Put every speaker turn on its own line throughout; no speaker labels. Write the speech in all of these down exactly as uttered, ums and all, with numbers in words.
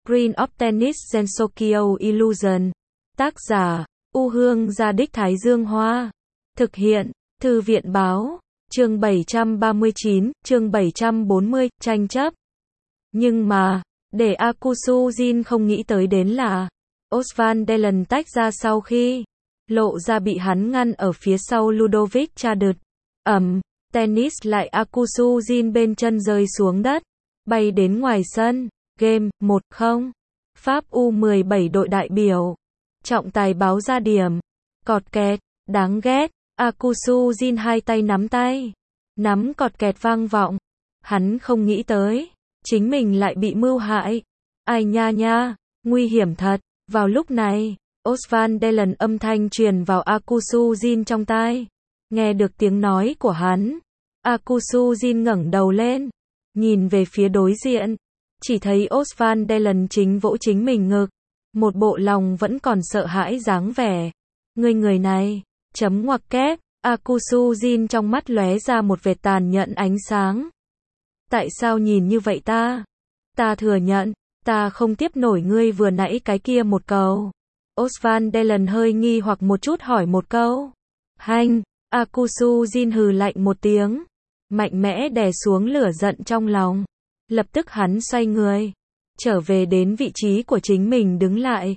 Green of Tennis Gensokyo Illusion. Tác giả, U Hương Gia Đích Thái Dương Hoa. Thực hiện, Thư viện Báo. Chương bảy trăm ba mươi chín, chương bảy trăm bốn mươi, tranh chấp. Nhưng mà, để Akusu Jin không nghĩ tới đến là, Osvan Delen tách ra sau khi lộ ra bị hắn ngăn ở phía sau Ludovic Chadut. Ẩm, tennis lại Akusu Jin bên chân rơi xuống đất, bay đến ngoài sân. Game, một không. Pháp U mười bảy đội đại biểu. Trọng tài báo ra điểm. Cọt kẹt, đáng ghét. Akusu Jin hai tay nắm tay. Nắm cọt kẹt vang vọng. Hắn không nghĩ tới, chính mình lại bị mưu hại. Ai nha nha, nguy hiểm thật. Vào lúc này, Osvan Delen âm thanh truyền vào Akusu Jin trong tai. Nghe được tiếng nói của hắn, Akusu Jin ngẩng đầu lên, nhìn về phía đối diện, chỉ thấy Osvan Delen chính vỗ chính mình ngực, một bộ lòng vẫn còn sợ hãi dáng vẻ. Người người này, chấm ngoặc kép, Akusu Jin trong mắt lóe ra một vệt tàn nhẫn ánh sáng. Tại sao nhìn như vậy ta? Ta thừa nhận, ta không tiếp nổi ngươi vừa nãy cái kia một câu. Osvan Delen hơi nghi hoặc một chút hỏi một câu. Hanh, Akusu Jin hừ lạnh một tiếng, mạnh mẽ đè xuống lửa giận trong lòng. Lập tức hắn xoay người, trở về đến vị trí của chính mình đứng lại.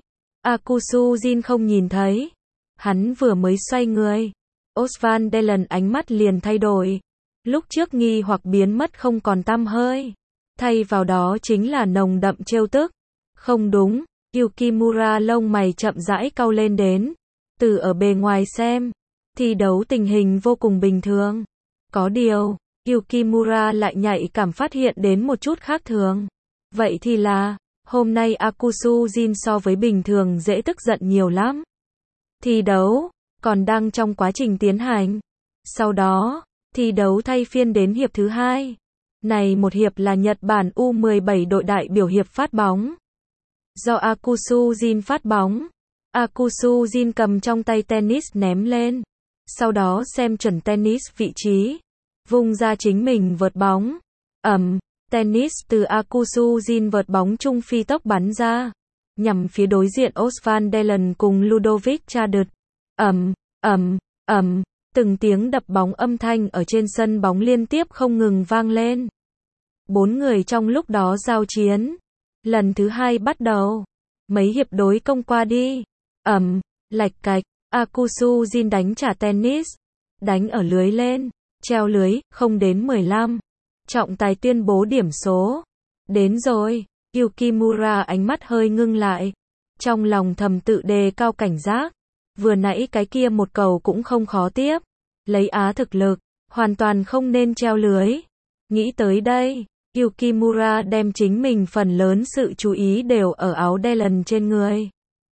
Akusu Jin không nhìn thấy. Hắn vừa mới xoay người, Osvan Delen ánh mắt liền thay đổi. Lúc trước nghi hoặc biến mất không còn tăm hơi. Thay vào đó chính là nồng đậm trêu tức. Không đúng, Yukimura lông mày chậm rãi cau lên đến. Từ ở bề ngoài xem, thi đấu tình hình vô cùng bình thường. Có điều, Yukimura lại nhạy cảm phát hiện đến một chút khác thường. Vậy thì là, hôm nay Akusu Jin so với bình thường dễ tức giận nhiều lắm. Thi đấu còn đang trong quá trình tiến hành. Sau đó, thi đấu thay phiên đến hiệp thứ hai. Này một hiệp là Nhật Bản U mười bảy đội đại biểu hiệp phát bóng. Do Akusu Jin phát bóng, Akusu Jin cầm trong tay tennis ném lên. Sau đó xem chuẩn tennis vị trí, vung ra chính mình vợt bóng. Ẩm, tennis từ Akusu Jin vợt bóng trung phi tốc bắn ra, nhằm phía đối diện Osvan Delen cùng Ludovic Chadut. Ẩm, ẩm, ẩm, từng tiếng đập bóng âm thanh ở trên sân bóng liên tiếp không ngừng vang lên. Bốn người trong lúc đó giao chiến. Lần thứ hai bắt đầu. Mấy hiệp đối công qua đi. Ẩm, lạch cạch, Akusu Jin đánh trả tennis. Đánh ở lưới lên, treo lưới, không đến mười lăm. Trọng tài tuyên bố điểm số. Đến rồi, Yukimura ánh mắt hơi ngưng lại. Trong lòng thầm tự đề cao cảnh giác. Vừa nãy cái kia một cầu cũng không khó tiếp. Lấy Á thực lực, hoàn toàn không nên treo lưới. Nghĩ tới đây, Yukimura đem chính mình phần lớn sự chú ý đều ở áo Delen trên người.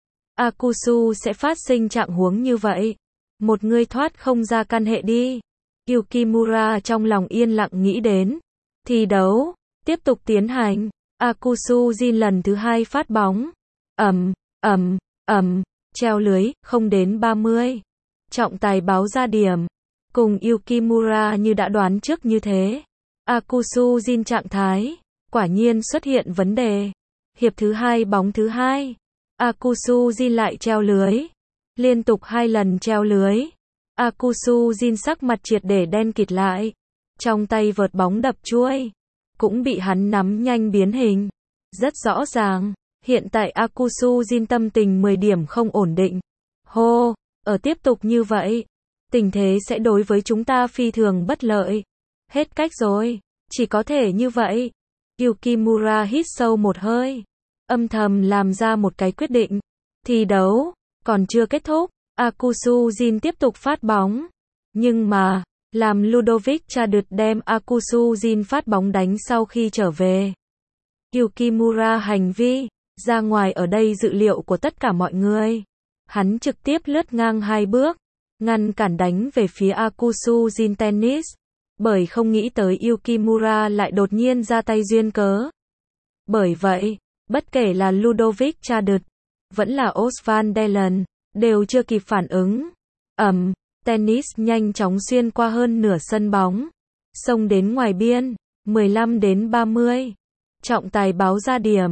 Akusu sẽ phát sinh trạng huống như vậy. Một người thoát không ra căn hệ đi. Yukimura trong lòng yên lặng nghĩ đến. Thi đấu tiếp tục tiến hành. Akusu Jin lần thứ hai phát bóng. Ẩm, ẩm, ẩm, treo lưới, không đến ba mươi. Trọng tài báo ra điểm. Cùng Yukimura như đã đoán trước như thế. Akusu Jin trạng thái, quả nhiên xuất hiện vấn đề. Hiệp thứ hai bóng thứ hai. Akusu Jin lại treo lưới. Liên tục hai lần treo lưới. Akusu Jin sắc mặt triệt để đen kịt lại. Trong tay vợt bóng đập chuôi. Cũng bị hắn nắm nhanh biến hình. Rất rõ ràng, hiện tại Akusu Jin tâm tình mười điểm không ổn định. Hô, ở tiếp tục như vậy, tình thế sẽ đối với chúng ta phi thường bất lợi. Hết cách rồi, chỉ có thể như vậy. Yukimura hít sâu một hơi, âm thầm làm ra một cái quyết định. Thi đấu còn chưa kết thúc, Akusu Jin tiếp tục phát bóng. Nhưng mà, làm Ludovic Chadut đem Akusu Jin phát bóng đánh sau khi trở về. Yukimura hành vi ra ngoài ở đây dự liệu của tất cả mọi người. Hắn trực tiếp lướt ngang hai bước, ngăn cản đánh về phía Akusu Jin tennis. Bởi không nghĩ tới Yukimura lại đột nhiên ra tay duyên cớ. Bởi vậy, bất kể là Ludovic Chadut, vẫn là Osvan Delen, đều chưa kịp phản ứng. Ẩm, tennis nhanh chóng xuyên qua hơn nửa sân bóng, xông đến ngoài biên, mười lăm đến ba mươi. Trọng tài báo ra điểm.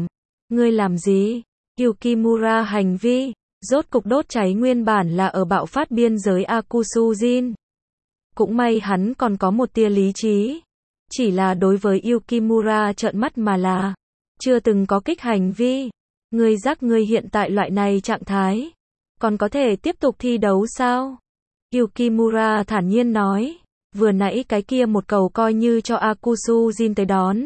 Ngươi làm gì? Yukimura hành vi, rốt cục đốt cháy nguyên bản là ở bạo phát biên giới Akusujin. Cũng may hắn còn có một tia lý trí. Chỉ là đối với Yukimura trợn mắt mà là, chưa từng có kích hành vi. Ngươi giác ngươi hiện tại loại này trạng thái, còn có thể tiếp tục thi đấu sao? Yukimura thản nhiên nói, vừa nãy cái kia một cầu coi như cho Akusujin tới đón.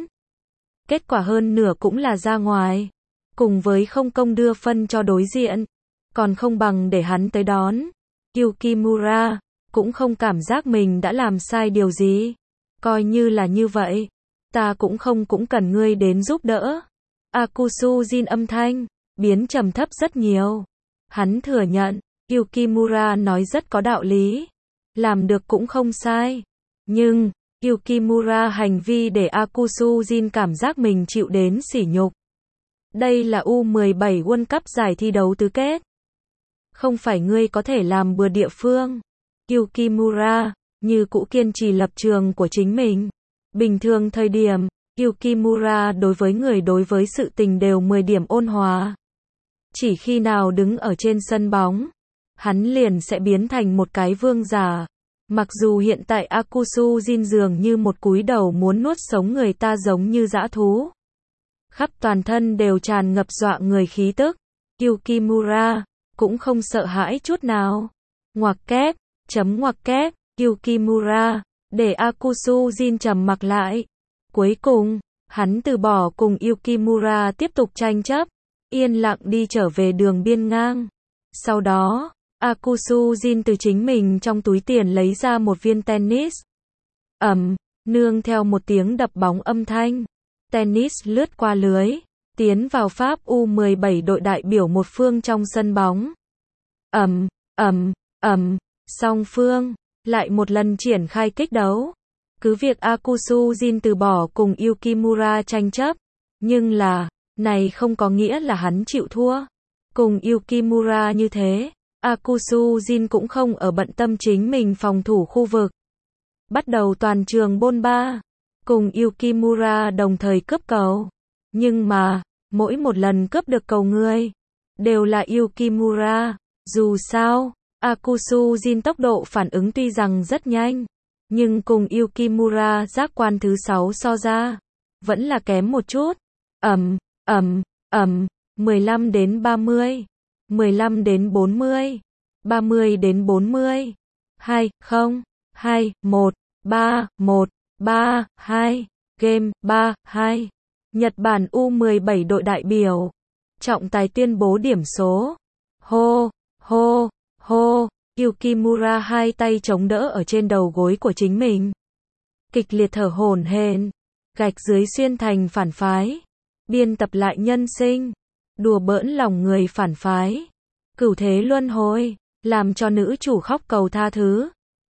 Kết quả hơn nửa cũng là ra ngoài. Cùng với không công đưa phân cho đối diện, còn không bằng để hắn tới đón. Yukimura cũng không cảm giác mình đã làm sai điều gì. Coi như là như vậy, ta cũng không cũng cần ngươi đến giúp đỡ. Akusujin âm thanh biến trầm thấp rất nhiều. Hắn thừa nhận, Yukimura nói rất có đạo lý, làm được cũng không sai. Nhưng, Yukimura hành vi để Akusujin cảm giác mình chịu đến sỉ nhục. Đây là U mười bảy World Cup giải thi đấu tứ kết. Không phải ngươi có thể làm bừa địa phương. Yukimura như cũ kiên trì lập trường của chính mình. Bình thường thời điểm, Yukimura đối với người đối với sự tình đều mười điểm ôn hòa. Chỉ khi nào đứng ở trên sân bóng, hắn liền sẽ biến thành một cái vương giả. Mặc dù hiện tại Akusujin dường như một cúi đầu muốn nuốt sống người ta giống như dã thú. Khắp toàn thân đều tràn ngập dọa người khí tức. Yukimura cũng không sợ hãi chút nào. Ngoặc kép, chấm ngoặc kép, Yukimura để Akusujin trầm mặc lại. Cuối cùng, hắn từ bỏ cùng Yukimura tiếp tục tranh chấp, yên lặng đi trở về đường biên ngang. Sau đó, Akusujin từ chính mình trong túi tiền lấy ra một viên tennis. Ầm, nương theo một tiếng đập bóng âm thanh, tennis lướt qua lưới, tiến vào Pháp U mười bảy đội đại biểu một phương trong sân bóng. Ầm, ầm, ầm, song phương lại một lần triển khai kích đấu. Cứ việc Akusujin từ bỏ cùng Yukimura tranh chấp, nhưng là, này không có nghĩa là hắn chịu thua. Cùng Yukimura như thế, Akusujin cũng không ở bận tâm chính mình phòng thủ khu vực. Bắt đầu toàn trường bôn ba, cùng Yukimura đồng thời cướp cầu. Nhưng mà, mỗi một lần cướp được cầu người, đều là Yukimura. Dù sao, Akusujin tốc độ phản ứng tuy rằng rất nhanh, nhưng cùng Yukimura giác quan thứ sáu so ra, vẫn là kém một chút. Ầm, ầm, ầm, mười lăm đến ba mươi, mười lăm đến bốn mươi, ba mươi đến bốn mươi, hai, không, hai, một, ba, một, ba, hai, game, ba, hai. Nhật Bản U mười bảy đội đại biểu. Trọng tài tuyên bố điểm số. Hô, hô, hô. Yukimura hai tay chống đỡ ở trên đầu gối của chính mình. Kịch liệt thở hổn hển. Gạch dưới xuyên thành phản phái. Biên tập lại nhân sinh. Đùa bỡn lòng người phản phái. Cửu thế luân hồi. Làm cho nữ chủ khóc cầu tha thứ.